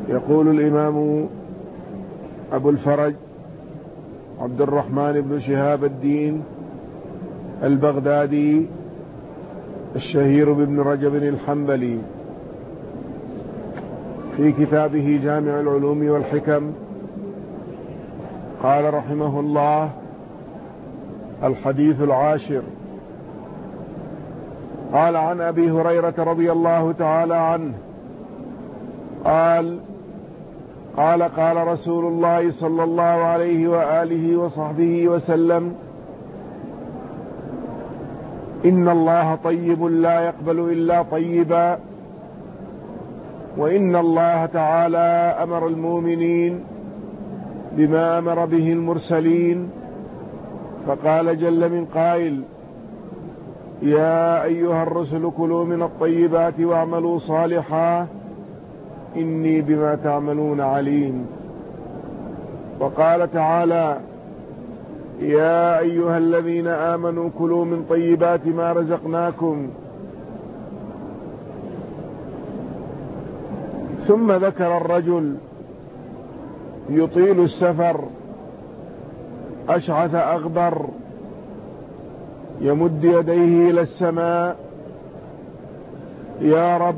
يقول الإمام أبو الفرج عبد الرحمن بن شهاب الدين البغدادي الشهير بابن رجب الحنبلي في كتابه جامع العلوم والحكم، قال رحمه الله: الحديث العاشر. قال عن أبي هريرة رضي الله تعالى عنه قال رسول الله صلى الله عليه وآله وصحبه وسلم: إن الله طيب لا يقبل إلا طيبا، وإن الله تعالى أمر المؤمنين بما أمر به المرسلين، فقال جل من قائل: يا أيها الرسل كلوا من الطيبات واعملوا صالحا إني بما تعملون عليم. وقال تعالى: يا أيها الذين آمنوا كلوا من طيبات ما رزقناكم. ثم ذكر الرجل يطيل السفر أشعث أغبر يمد يديه إلى السماء: يا رب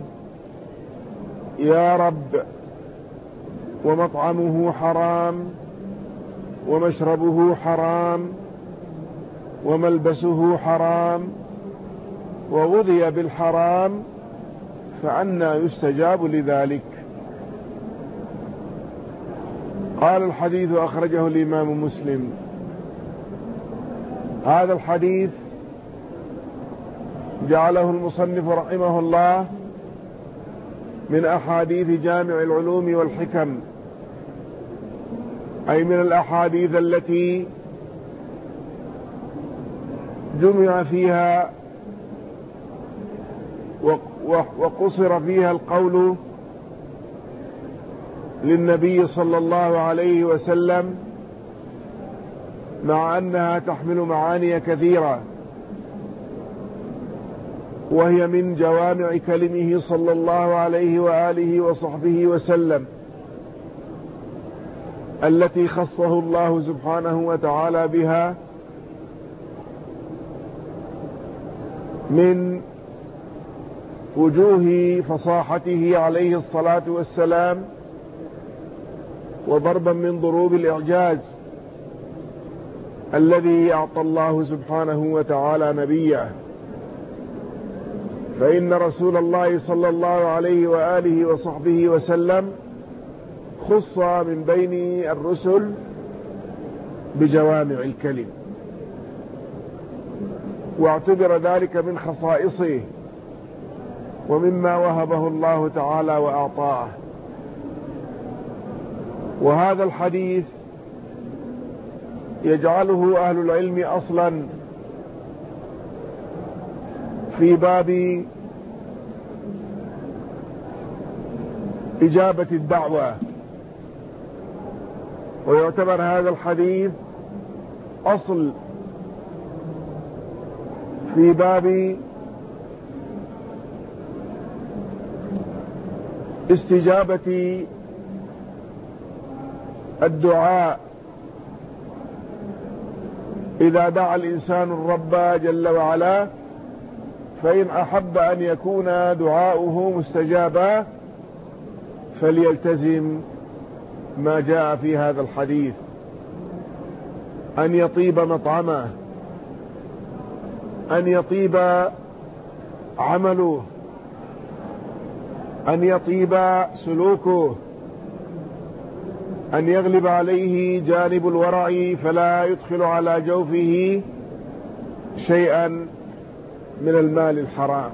يا رب، ومطعمه حرام ومشربه حرام وملبسه حرام وغذي بالحرام، فأنى يستجاب لذلك؟ قال: الحديث أخرجه الإمام مسلم. هذا الحديث جعله المصنف رحمه الله من أحاديث جامع العلوم والحكم، أي من الأحاديث التي جمع فيها وقصر فيها القول للنبي صلى الله عليه وسلم، مع أنها تحمل معاني كثيرة، وهي من جوامع كلمه صلى الله عليه وآله وصحبه وسلم التي خصه الله سبحانه وتعالى بها من وجوه فصاحته عليه الصلاة والسلام، وضربا من ضروب الإعجاز الذي أعطى الله سبحانه وتعالى نبيه. فإن رسول الله صلى الله عليه وآله وصحبه وسلم خص من بين الرسل بجوامع الكلم، واعتبر ذلك من خصائصه ومما وهبه الله تعالى وأعطاه. وهذا الحديث يجعله أهل العلم أصلا في باب إجابة الدعوة، ويعتبر هذا الحديث أصل في باب استجابة الدعاء إذا دعا الإنسان الرب جل وعلا، فإن أحب أن يكون دعاؤه مستجابا فليلتزم ما جاء في هذا الحديث: أن يطيب مطعمه، أن يطيب عمله، أن يطيب سلوكه، أن يغلب عليه جانب الورع فلا يدخل على جوفه شيئا من المال الحرام.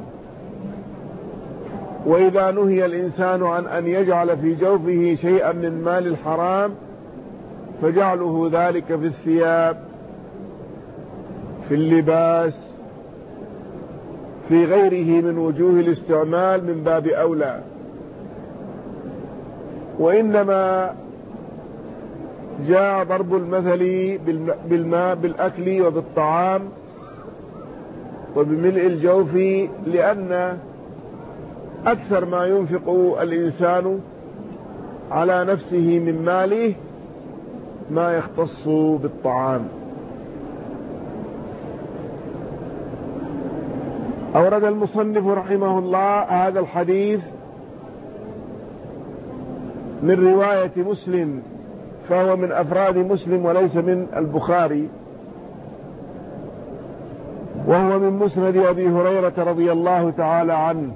وإذا نهي الإنسان عن أن يجعل في جوفه شيئا من المال الحرام فجعله ذلك في الثياب، في اللباس، في غيره من وجوه الاستعمال من باب أولى. وإنما جاء ضرب المثل بالماء بالأكل وبالطعام وبملء الجوف، لأن أكثر ما ينفق الإنسان على نفسه من ماله ما يختص بالطعام. أورد المصنف رحمه الله هذا الحديث من رواية مسلم، فهو من أفراد مسلم وليس من البخاري، وهو من مسند أبي هريرة رضي الله تعالى عنه.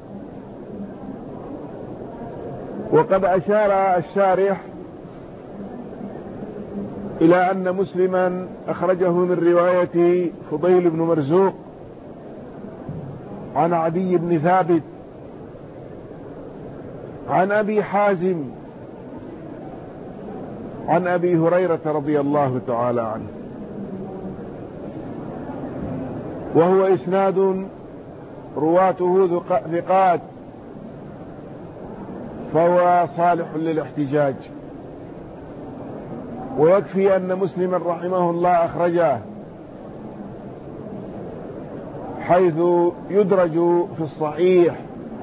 وقد أشار الشارح إلى أن مسلما أخرجه من رواية فضيل بن مرزوق عن عدي بن ثابت عن أبي حازم عن أبي هريرة رضي الله تعالى عنه، وهو إسناد رواته ثقات، فهو صالح للاحتجاج. ويكفي أن مسلما رحمه الله أخرجه حيث يدرج في الصحيح،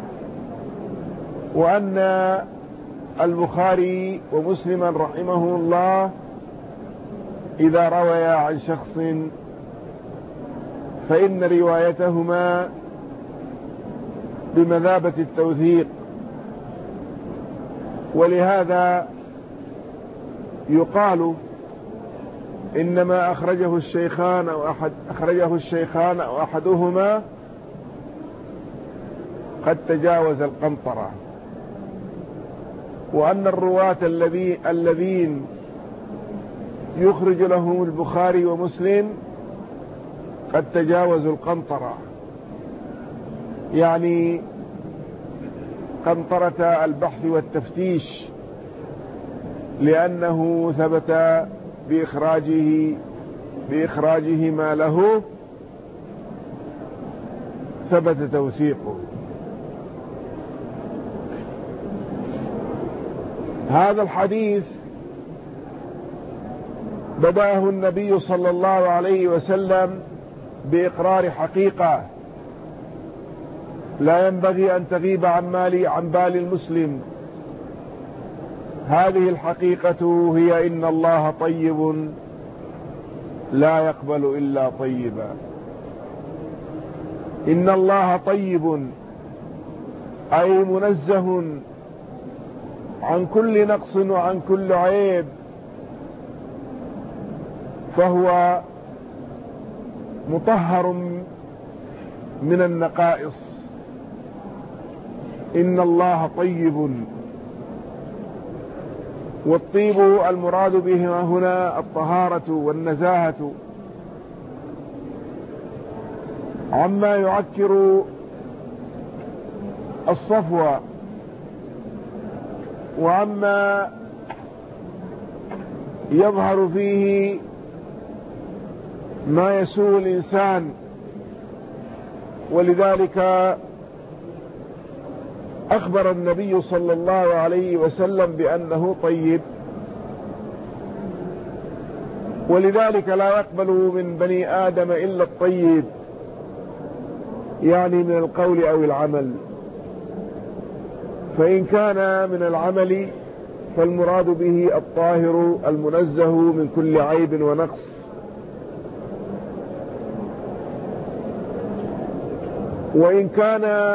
وأن البخاري ومسلما رحمه الله إذا رويا عن شخص فإن روايتهما بمثابة التوثيق، ولهذا يقال إنما أخرجه الشيخان أو أحدهما قد تجاوز القنطرة، وأن الرواة الذين يخرج لهم البخاري ومسلم قد تجاوزوا القنطرة، يعني قنطرة البحث والتفتيش، لأنه ثبت بإخراجه ما له ثبت توثيقه. هذا الحديث بدأه النبي صلى الله عليه وسلم بإقرار حقيقة لا ينبغي أن تغيب عن بال المسلم. هذه الحقيقة هي إن الله طيب لا يقبل إلا طيبا. إن الله طيب أي منزه عن كل نقص وعن كل عيب، فهو مطهر من النقائص. إن الله طيب، والطيب المراد به هنا الطهارة والنزاهة عما يعكر الصفوة وعما يظهر فيه ما يسوء الإنسان. ولذلك أخبر النبي صلى الله عليه وسلم بأنه طيب، ولذلك لا يقبل من بني آدم إلا الطيب، يعني من القول أو العمل. فإن كان من العمل فالمراد به الطاهر المنزه من كل عيب ونقص. وإن كان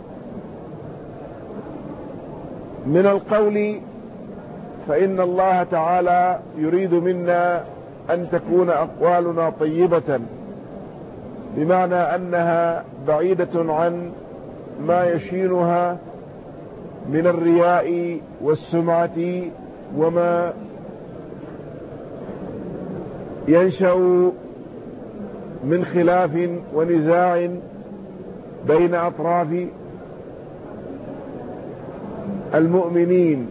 من القول فإن الله تعالى يريد منا أن تكون أقوالنا طيبة، بمعنى أنها بعيدة عن ما يشينها من الرياء والسمعة وما ينشأ من خلاف ونزاع بين أطراف المؤمنين.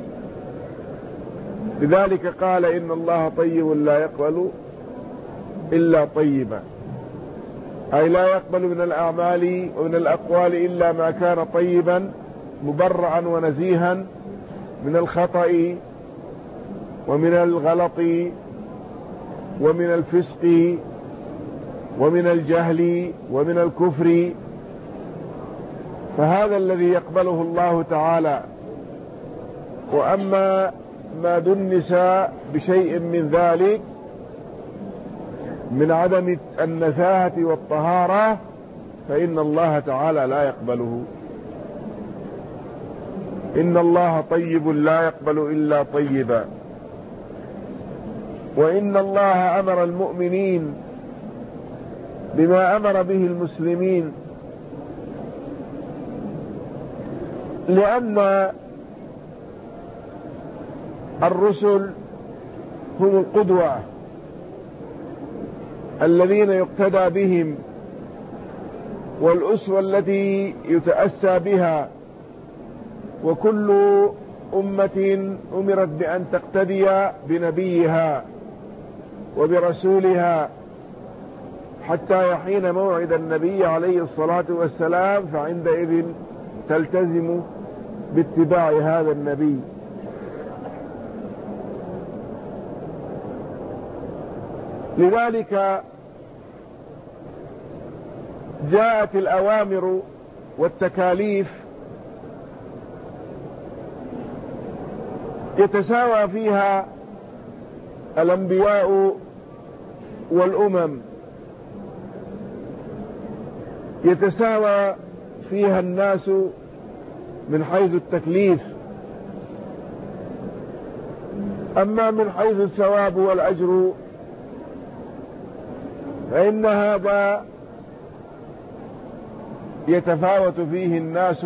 لذلك قال إن الله طيب لا يقبل إلا طيبا، أي لا يقبل من الأعمال ومن الأقوال إلا ما كان طيبا مبرعا ونزيها من الخطأ ومن الغلط ومن الفسق ومن الجهل ومن الكفر. فهذا الذي يقبله الله تعالى. وأما ما دنس بشيء من ذلك من عدم النزاهة والطهارة فإن الله تعالى لا يقبله. إن الله طيب لا يقبل إلا طيبا. وإن الله أمر المؤمنين بما أمر به المسلمين، لأن الرسل هم القدوة الذين يقتدى بهم والأسوة التي يتأسى بها، وكل أمة أمرت بأن تقتدي بنبيها وبرسولها حتى يحين موعد النبي عليه الصلاة والسلام، فعندئذ تلتزم باتباع هذا النبي. لذلك جاءت الأوامر والتكاليف يتساوى فيها الأنبياء والأمم، يتساوى فيها الناس من حيث التكليف، أما من حيث الثواب والأجر فإن هذا يتفاوت فيه الناس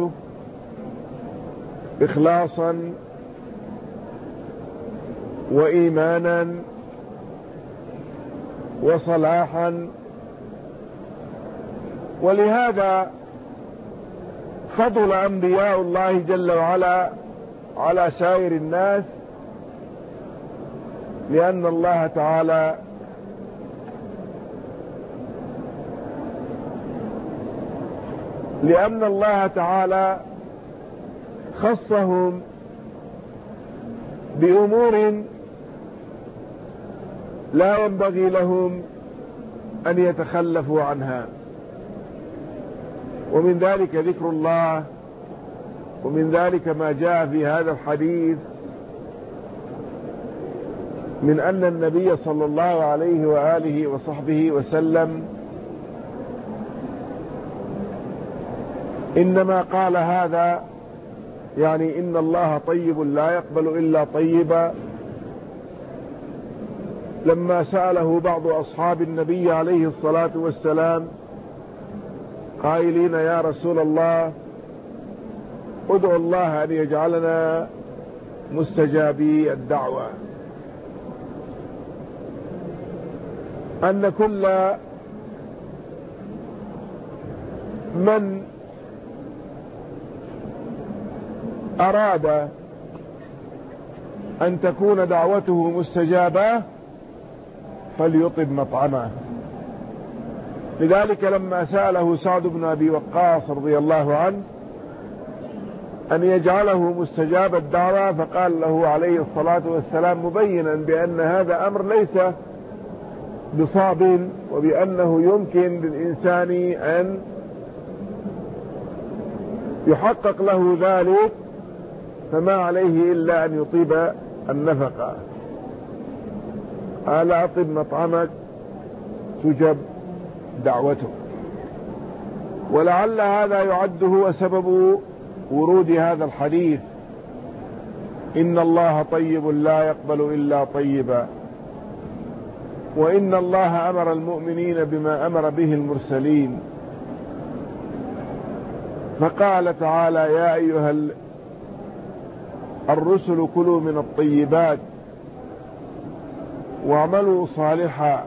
إخلاصا وإيمانا وصلاحا. ولهذا فضل أنبياء الله جل وعلا على سائر الناس، لأن الله تعالى خصهم بأمور لا ينبغي لهم أن يتخلفوا عنها، ومن ذلك ذكر الله، ومن ذلك ما جاء في هذا الحديث من أن النبي صلى الله عليه وآله وصحبه وسلم إنما قال هذا يعني إن الله طيب لا يقبل إلا طيبا، لما سأله بعض أصحاب النبي عليه الصلاة والسلام قائلين يا رسول الله ادعو الله أن يجعلنا مستجابي الدعوة، أن كل من أراد أن تكون دعوته مستجابة فليطب مطعمه. لذلك لما سأله سعد بن أبي وقاص رضي الله عنه أن يجعله مستجاب الدعوة فقال له عليه الصلاة والسلام مبينا بأن هذا أمر ليس بصعب، وبأنه يمكن للإنسان أن يحقق له ذلك، فما عليه إلا أن يطيب النفقة. قال أطب مطعمك تجب دعوته. ولعل هذا يعد هو سبب ورود هذا الحديث إن الله طيب لا يقبل إلا طيبا، وإن الله أمر المؤمنين بما أمر به المرسلين. فقال تعالى يا أيها الرسل كلوا من الطيبات واعملوا صالحا،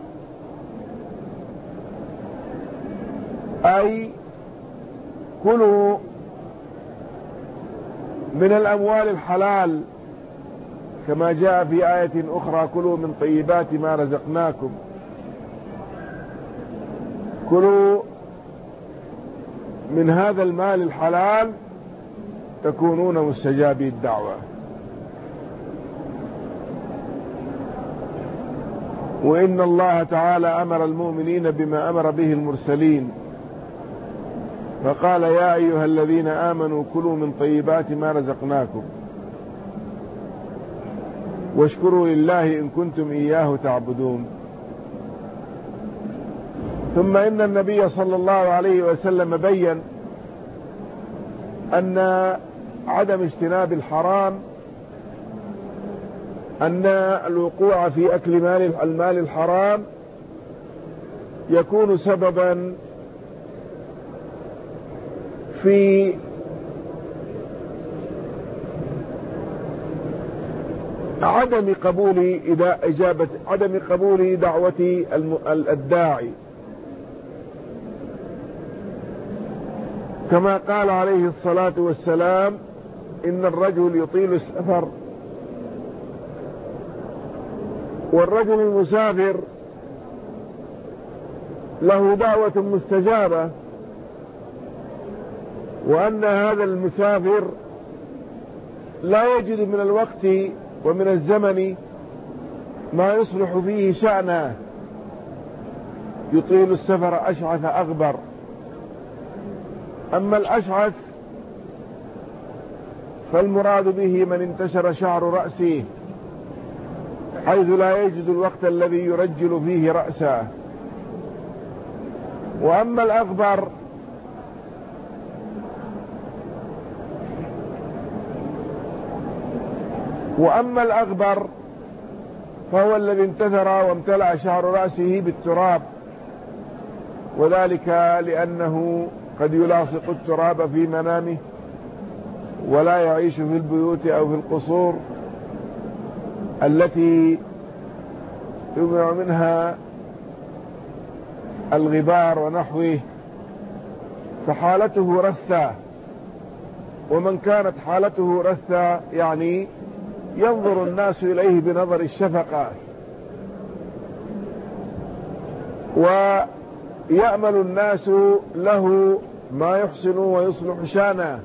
أي كلوا من الأموال الحلال، كما جاء في آية أخرى كلوا من طيبات ما رزقناكم، كلوا من هذا المال الحلال تكونون مستجابي الدعوة. وإن الله تعالى أمر المؤمنين بما أمر به المرسلين، فقال يا أيها الذين آمنوا كلوا من طيبات ما رزقناكم. واشكروا لله إن كنتم إياه تعبدون. ثم إن النبي صلى الله عليه وسلم بين أن عدم اجتناب الحرام، أن الوقوع في أكل المال الحرام يكون سببا في عدم قبول دعوة الداعي، كما قال عليه الصلاة والسلام: إن الرجل يطيل السفر، والرجل المسافر له دعوة مستجابة، وأن هذا المسافر لا يجد من الوقت ومن الزمن ما يصلح فيه شأنه، يطيل السفر أشعث أغبر. أما الأشعث فالمراد به من انتشر شعر رأسه حيث لا يجد الوقت الذي يرجل فيه رأسه. وأما الأغبر فهو الذي انتثر وامتلأ شعر رأسه بالتراب، وذلك لأنه قد يلاصق التراب في منامه ولا يعيش في البيوت أو في القصور التي يمنع منها الغبار ونحوه، فحالته رثة. ومن كانت حالته رثة يعني ينظر الناس إليه بنظر الشفقة، ويأمل الناس له ما يحسن ويصلح شانه.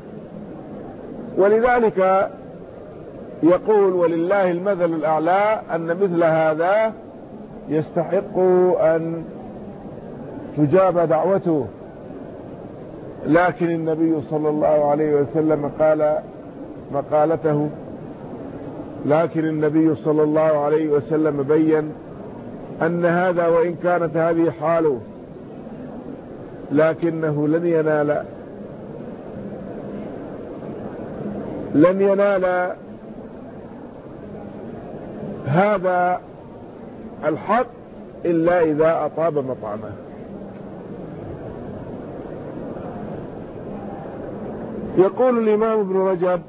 ولذلك يقول: ولله المثل الأعلى، أن مثل هذا يستحق أن تجاب دعوته. لكن النبي صلى الله عليه وسلم قال مقالته، لكن النبي صلى الله عليه وسلم بين أن هذا وإن كانت هذه حاله لكنه لن ينال هذا الحق إلا إذا أطاب مطعمه. يقول الإمام ابن رجب: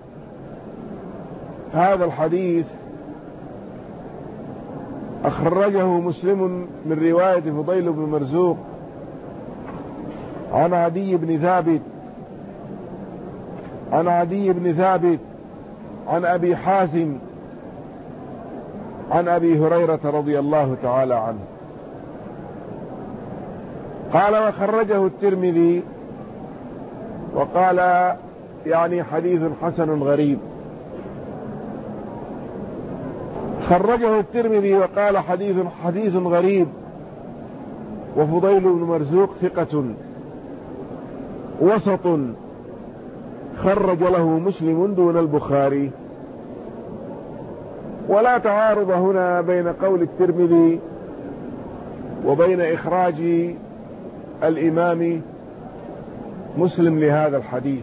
هذا الحديث أخرجه مسلم من رواية فضيل بن مرزوق عن عدي بن ثابت عن أبي حازم عن أبي هريرة رضي الله تعالى عنه قال: وخرجه الترمذي، وقال يعني حديث حسن غريب. خرجه الترمذي وقال حديث غريب، وفضيل بن مرزوق ثقة وسط، خرج له مسلم دون البخاري. ولا تعارض هنا بين قول الترمذي وبين إخراج الإمام مسلم لهذا الحديث،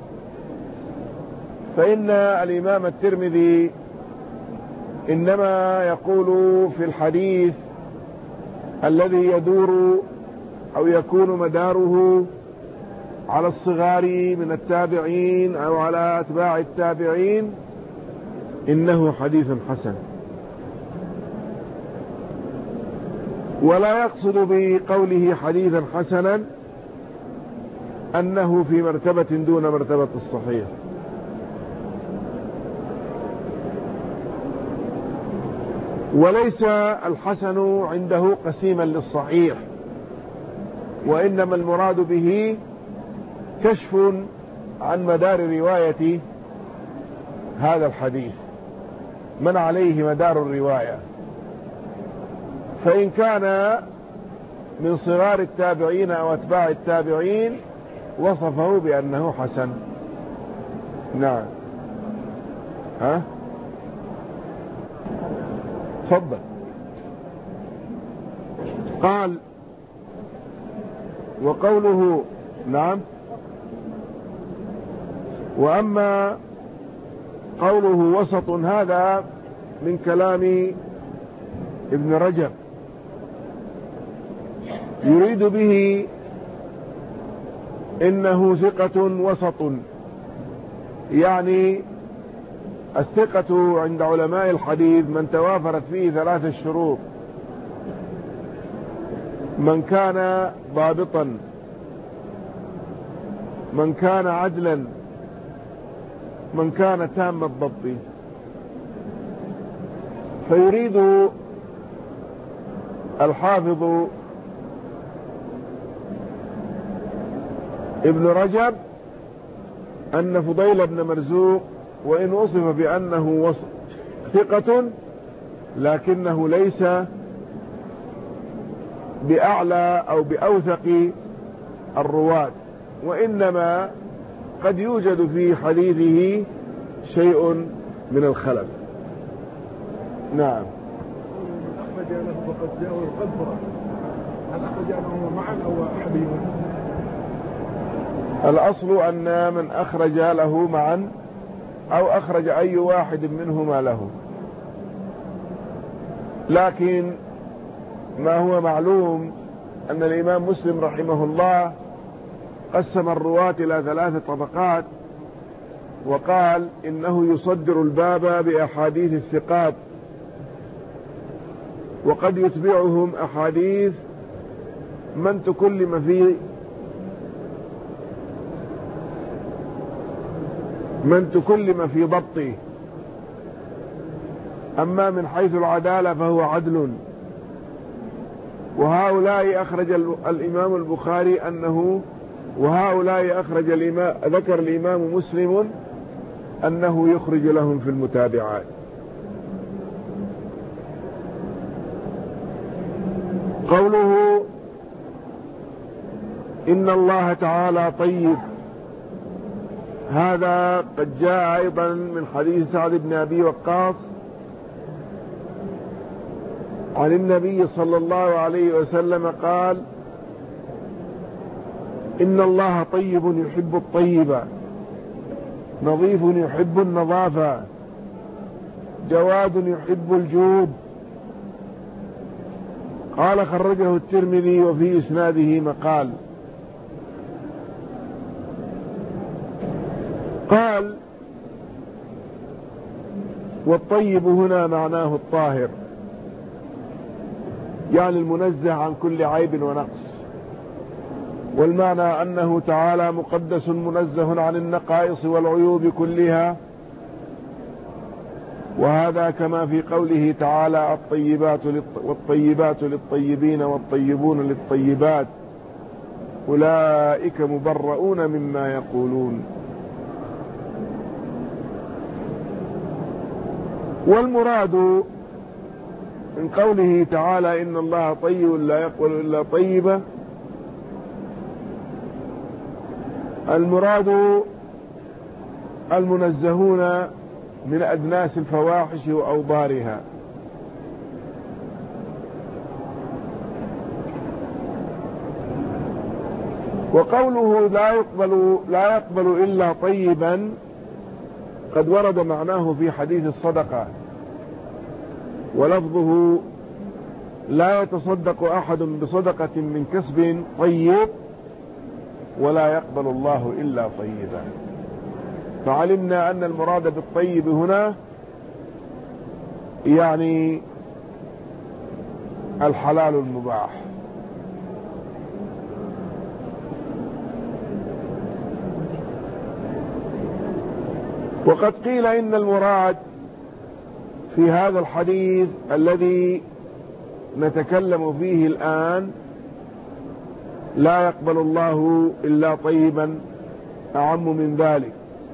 فإن الإمام الترمذي إنما يقول في الحديث الذي يدور أو يكون مداره على الصغار من التابعين أو على أتباع التابعين إنه حديث حسن، ولا يقصد بقوله حديثا حسنا أنه في مرتبة دون مرتبة الصحيح. وليس الحسن عنده قسيما للصحيح، وإنما المراد به كشف عن مدار رواية هذا الحديث، من عليه مدار الرواية. فإن كان من صغار التابعين أو أتباع التابعين وصفه بأنه حسن. نعم. تفضل. قال وقوله نعم. وأما قوله وسط هذا من كلام ابن رجب، يريد به إنه ثقة وسط، يعني الثقة عند علماء الحديث من توافرت فيه 3 شروط: من كان ضابطا، من كان عدلا، من كان تام الضبط. فيريد الحافظ ابن رجب أن فضيل بن مرزوق وإن وصف بأنه ثقة لكنه ليس بأعلى أو بأوثق الرواة، وإنما قد يوجد في حديثه شيء من الخلل. نعم. أخرج له فقد جاءه القدر، هل أخرج له معا أو أحدهما؟ الأصل أن من أخرج له معا أو أخرج أي واحد منهما له، لكن ما هو معلوم أن الإمام مسلم رحمه الله قسم الرواة إلى 3 طبقات، وقال إنه يصدر الباب بأحاديث الثقات، وقد يتبعهم أحاديث من تكلم في ضبطه. أما من حيث العدالة فهو عدل. وهؤلاء أخرج الإمام البخاري ذكر الإمام مسلم أنه يخرج لهم في المتابعات. قوله إن الله تعالى طيب، هذا قد جاء أيضا من حديث سعد بن أبي وقاص عن النبي صلى الله عليه وسلم قال: إن الله طيب يحب الطيب، نظيف يحب النظافة، جواد يحب الجود. قال خرجه الترمذي وفي إسناده مقال. قال والطيب هنا معناه الطاهر، يعني المنزه عن كل عيب ونقص، والمعنى أنه تعالى مقدس منزه عن النقائص والعيوب كلها، وهذا كما في قوله تعالى: والطيبات للطيبين والطيبون للطيبات أولئك مبرؤون مما يقولون. والمراد من قوله تعالى إن الله طيب لا يقبل إلا طيبا، المراد المنزهون من أدناس الفواحش وأوضارها. وقوله لا يقبل إلا طيبا قد ورد معناه في حديث الصدقة، ولفظه: لا يتصدق أحد بصدقة من كسب طيب ولا يقبل الله إلا طيبا. فعلمنا أن المراد بالطيب هنا يعني الحلال المباح. وقد قيل إن المراد في هذا الحديث الذي نتكلم فيه الآن لا يقبل الله إلا طيبا أعم من ذلك،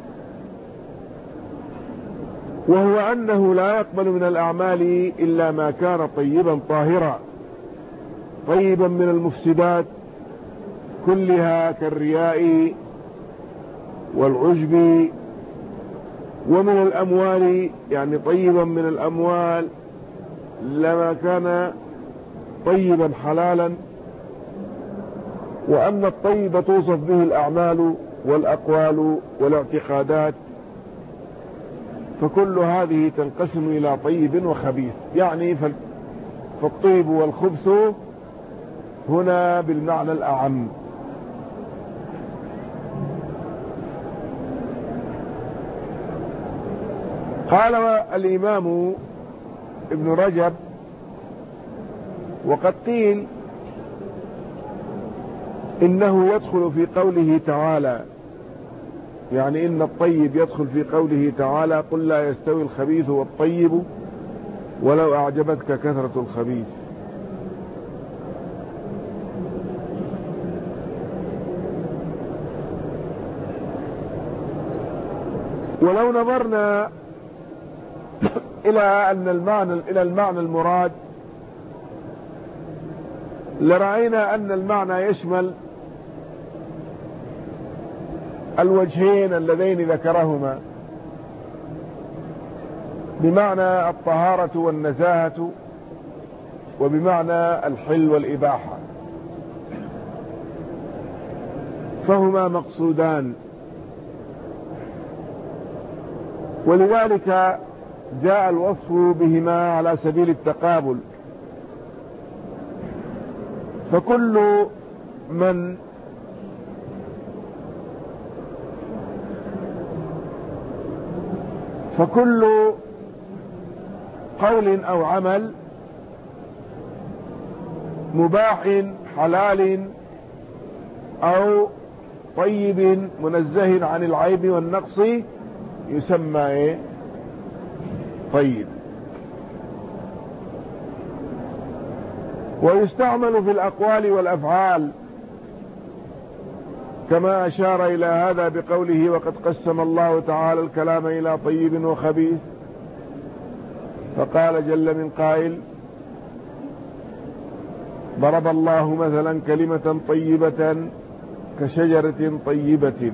وهو أنه لا يقبل من الأعمال إلا ما كان طيبا طاهرا، طيبا من المفسدات كلها كالرياء والعجب، ومن الأموال يعني طيبا من الأموال لما كان طيبا حلالا، وأن الطيب توصف به الأعمال والأقوال والاعتقادات، فكل هذه تنقسم إلى طيب وخبيث. يعني فالطيب والخبث هنا بالمعنى الأعم. قال الإمام ابن رجب: وقد قيل إنه يدخل في قوله تعالى، يعني إن الطيب يدخل في قوله تعالى: قل لا يستوي الخبيث والطيب ولو أعجبتك كثرة الخبيث. ولو نظرنا إلى المعنى المراد لرأينا أن المعنى يشمل الوجهين اللذين ذكرهما، بمعنى الطهارة والنزاهة، وبمعنى الحل والإباحة، فهما مقصودان. ولذلك جاء الوصف بهما على سبيل التقابل، فكل قول أو عمل مباح حلال أو طيب منزه عن العيب والنقص يسمى طيب. ويستعمل في الأقوال والأفعال، كما أشار إلى هذا بقوله: وقد قسم الله تعالى الكلام إلى طيب وخبيث، فقال جل من قائل: ضرب الله مثلا كلمة طيبة كشجرة طيبة.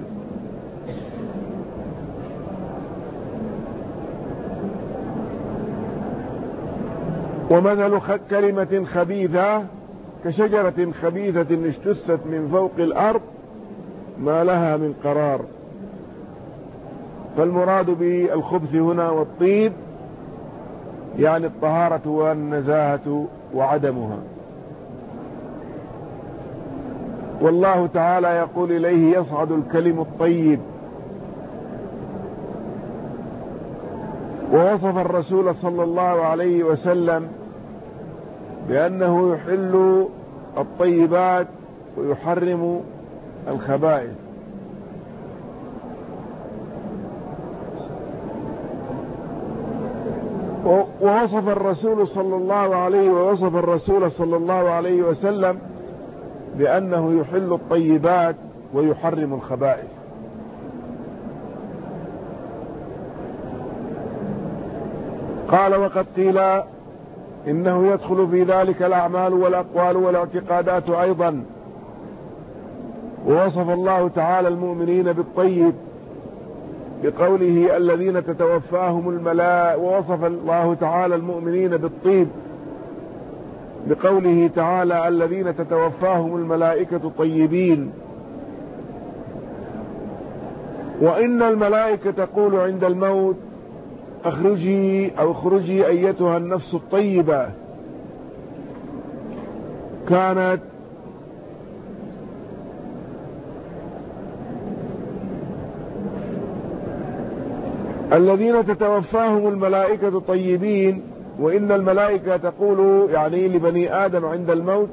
ومثل كلمة خبيثة كشجرة خبيثة اجتثت من فوق الأرض ما لها من قرار. فالمراد بالخبث هنا والطيب يعني الطهارة والنزاهة وعدمها. والله تعالى يقول: إليه يصعد الكلم الطيب. ووصف الرسول صلى الله عليه وسلم بأنه يحل الطيبات ويحرم الخبائث. ووصف الرسول صلى الله عليه وسلم بأنه يحل الطيبات ويحرم الخبائث. قال: وقد قيل إنه يدخل في ذلك الأعمال والأقوال والاعتقادات أيضا. ووصف الله تعالى المؤمنين بالطيب بقوله: الذين تتوفاهم الملائكة. ووصف الله تعالى المؤمنين بالطيب بقوله تعالى: الذين تتوفاهم الملائكة طيبين. وإن الملائكة تقول عند الموت: اخرجي أيتها النفس الطيبة. كانت الذين تتوفاهم الملائكة طيبين. وإن الملائكة تقول يعني لبني آدم عند الموت: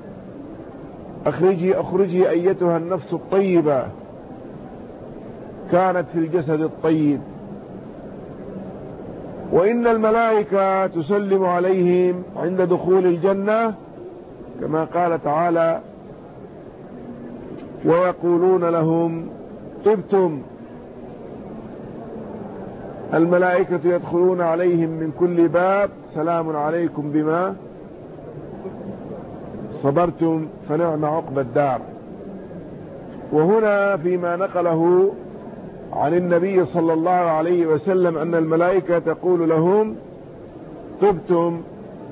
اخرجي أيتها النفس الطيبة، كانت في الجسد الطيب. وإن الملائكة تسلم عليهم عند دخول الجنة، كما قال تعالى: ويقولون لهم طبتم. الملائكة يدخلون عليهم من كل باب: سلام عليكم بما صبرتم فنعم عقبى الدار. وهنا فيما نقله عن النبي صلى الله عليه وسلم أن الملائكة تقول لهم طبتم،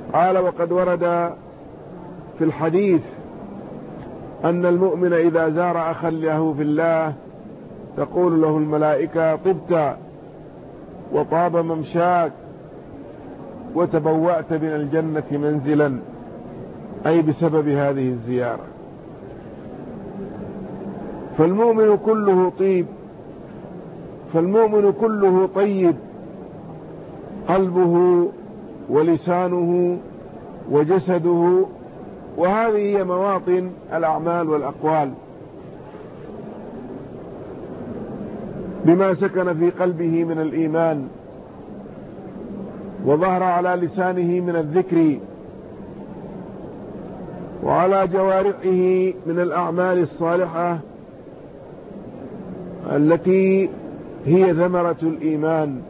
قال: وقد ورد في الحديث أن المؤمن إذا زار أخا له في الله تقول له الملائكة: طبت وطاب ممشاك وتبوأت من الجنة منزلا، أي بسبب هذه الزيارة. فالمؤمن كله طيب، قلبه ولسانه وجسده، وهذه هي مواطن الأعمال والأقوال، بما سكن في قلبه من الإيمان وظهر على لسانه من الذكر وعلى جوارحه من الأعمال الصالحة التي هي ثمرة الإيمان.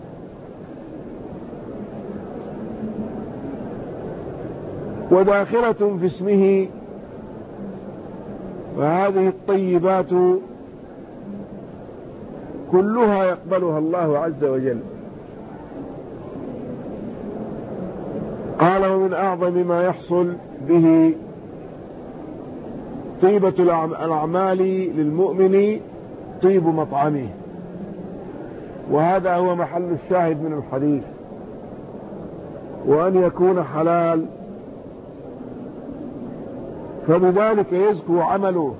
وداخلة في اسمه، وهذه الطيبات كلها يقبلها الله عز وجل. قال: ومن أعظم ما يحصل به طيبة الأعمال للمؤمن طيب مطعمه، وهذا هو محل الشاهد من الحديث، وأن يكون حلال، فبذلك يزكو عمله.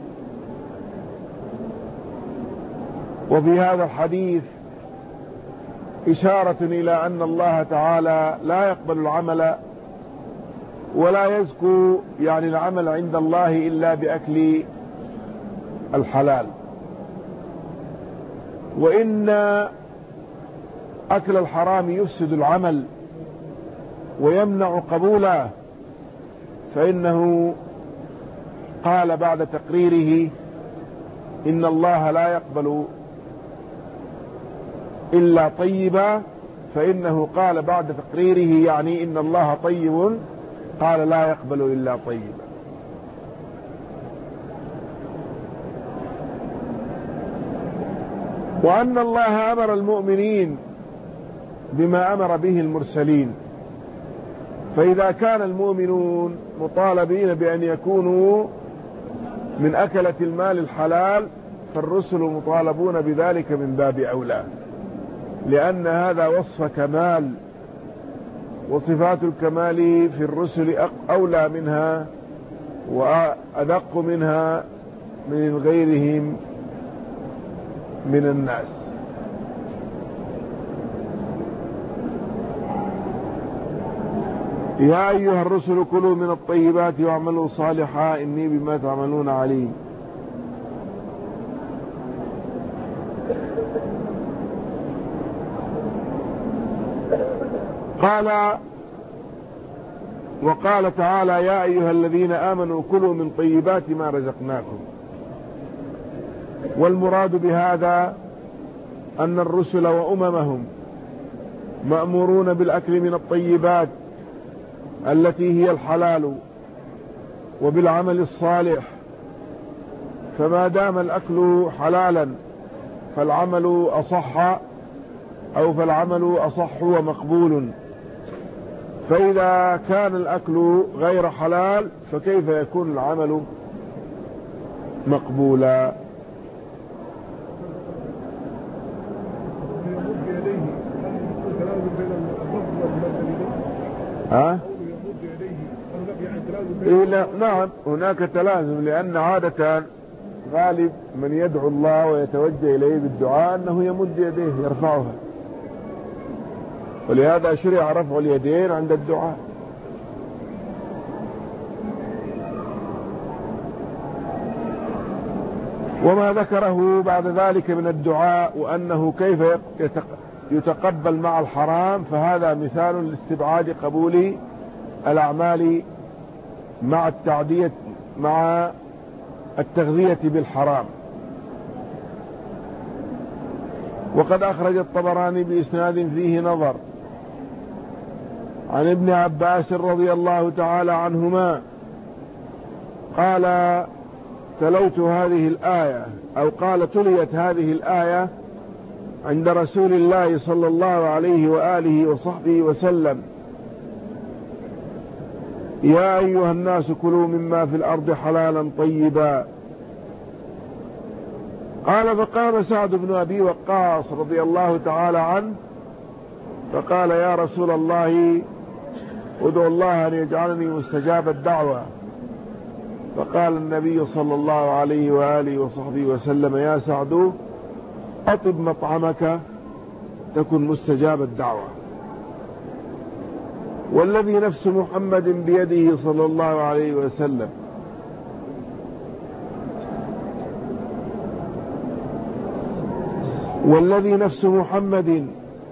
وفي هذا الحديث إشارة إلى أن الله تعالى لا يقبل العمل ولا يزكو يعني العمل عند الله إلا بأكل الحلال، وإن أكل الحرام يفسد العمل ويمنع قبوله، فإنه قال بعد تقريره: إن الله لا يقبل إلا طيبا، فإنه قال بعد تقريره يعني إن الله طيب، قال لا يقبل إلا طيبا. وأن الله أمر المؤمنين بما أمر به المرسلين، فإذا كان المؤمنون مطالبين بأن يكونوا من أكلة المال الحلال، فالرسل مطالبون بذلك من باب أولى، لأن هذا وصف كمال، وصفات الكمال في الرسل أولى منها وأدق منها من غيرهم من الناس. يا أيها الرسل كلوا من الطيبات واعملوا صالحا إني بما تعملون عليم. وقال تعالى: يا أيها الذين آمنوا كلوا من طيبات ما رزقناكم. والمراد بهذا أن الرسل وأممهم مأمورون بالأكل من الطيبات التي هي الحلال وبالعمل الصالح، فما دام الأكل حلالا فالعمل أصح ومقبول. فإذا كان الأكل غير حلال فكيف يكون العمل مقبولا؟ نعم، هناك تلازم، لأن عادة غالب من يدعو الله ويتوجه إليه بالدعاء أنه يمد يديه يرفعها، ولهذا شرع رفع اليدين عند الدعاء. وما ذكره بعد ذلك من الدعاء وأنه كيف يتقبل مع الحرام، فهذا مثال لاستبعاد قبول الأعمال مع التغذية بالحرام. وقد أخرج الطبراني بإسناد فيه نظر عن ابن عباس رضي الله تعالى عنهما قال: تلوت هذه الآية، أو قال: تليت هذه الآية عند رسول الله صلى الله عليه وآله وصحبه وسلم، يا أيها الناس كلوا مما في الأرض حلالا طيبا. قال فقام سعد بن أبي وقاص رضي الله تعالى عنه فقال يا رسول الله ادعو الله أن يجعلني مستجاب الدعوة. فقال النبي صلى الله عليه وآله وصحبه وسلم يا سعد أطب مطعمك تكن مستجاب الدعوة. والذي نفس محمد بيده صلى الله عليه وسلم والذي نفس محمد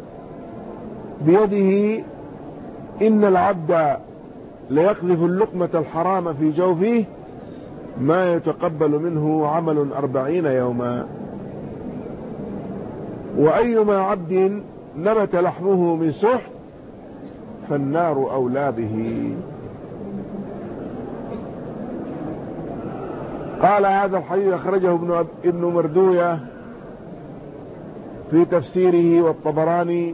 بيده إن العبد ليقذف اللقمة الحرام في جوفه ما يتقبل منه عمل 40 يوما. وأيما عبد نبت لحمه من سحت فالنار أولى به. قال هذا الحديث أخرجه ابن مردوية في تفسيره والطبراني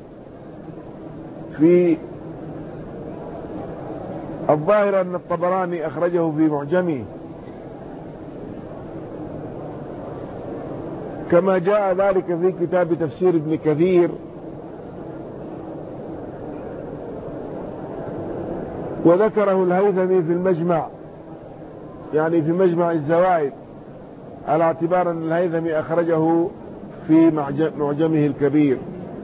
في الظاهر أن الطبراني أخرجه في معجمه كما جاء ذلك في كتاب تفسير ابن كثير وذكره الهيثمي في المجمع يعني في مجمع الزوائد على اعتبار أن الهيثمي أخرجه في معجمه الكبير.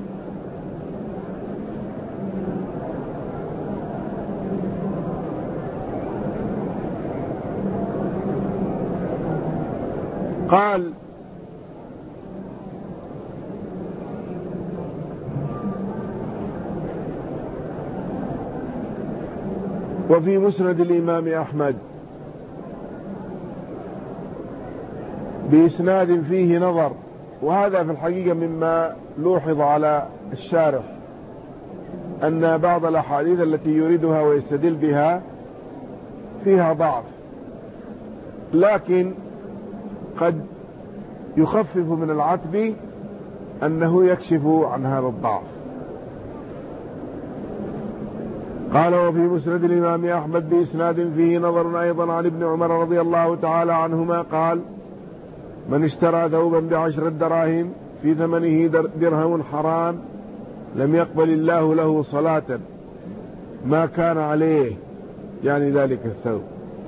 قال وفي مسند الإمام أحمد بإسناد فيه نظر، وهذا في الحقيقة مما لوحظ على الشارح أن بعض الأحاديث التي يريدها ويستدل بها فيها ضعف، لكن قد يخفف من العتب أنه يكشف عن هذا الضعف. قال وفي مسند الإمام أحمد بإسناد فيه نظر أيضا عن ابن عمر رضي الله تعالى عنهما قال من اشترى ثوبا ب10 دراهم في ثمنه درهم حرام لم يقبل الله له صلاة ما كان عليه، يعني ذلك الثوب،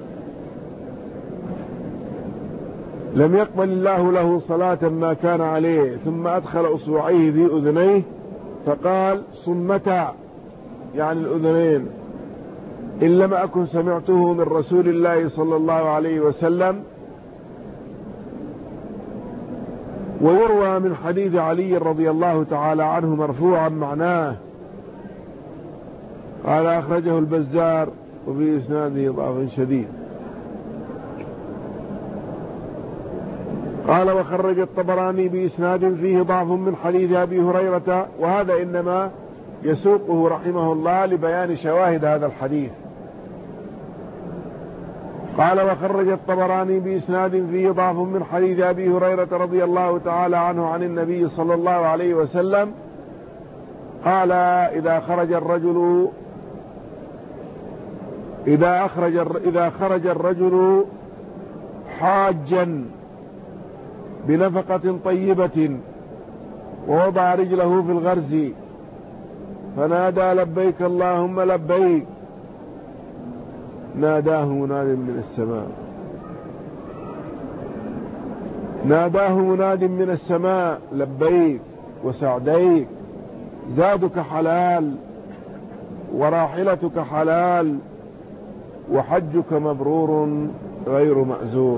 لم يقبل الله له صلاة ما كان عليه، ثم أدخل أصبعيه في أذنيه فقال صمتا، يعني الأذنين، إن لم أكن سمعته من رسول الله صلى الله عليه وسلم. ويروى من حديث علي رضي الله تعالى عنه مرفوعا معناه. قال أخرجه البزار وفي إسناده ضعف شديد. قال وخرج الطبراني بإسناد فيه ضعف من حديث أبي هريرة، وهذا إنما يسوقه رحمه الله لبيان شواهد هذا الحديث. قال وخرج الطبراني بإسناد فيه ضعف من حديث أبي هريرة رضي الله تعالى عنه عن النبي صلى الله عليه وسلم قال إذا خرج الرجل حاجا بنفقة طيبة ووضع رجله في الغرز فنادى لبيك اللهم لبيك ناداه مناد من السماء، ناداه مناد من السماء لبيك وسعديك، زادك حلال وراحلتك حلال وحجك مبرور غير مأزور.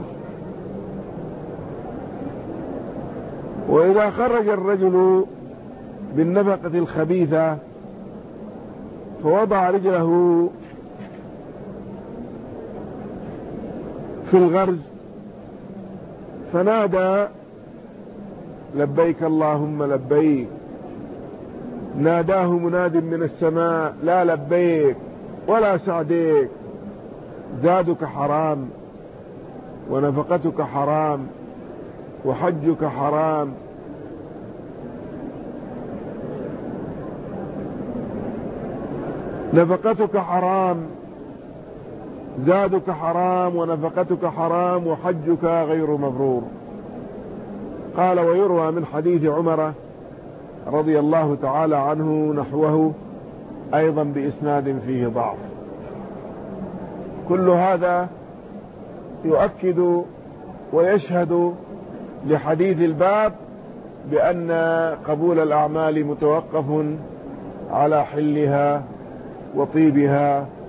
وإذا خرج الرجل بالنفقة الخبيثة فوضع رجله في الغرز فنادى لبيك اللهم لبيك، ناداه مناد من السماء لا لبيك ولا سعديك، زادك حرام ونفقتك حرام وحجك حرام. نفقتك حرام زادك حرام ونفقتك حرام وحجك غير مبرور. قال ويروى من حديث عمر رضي الله تعالى عنه نحوه أيضا بإسناد فيه ضعف. كل هذا يؤكد ويشهد لحديث الباب بأن قبول الأعمال متوقف على حلها وطيبها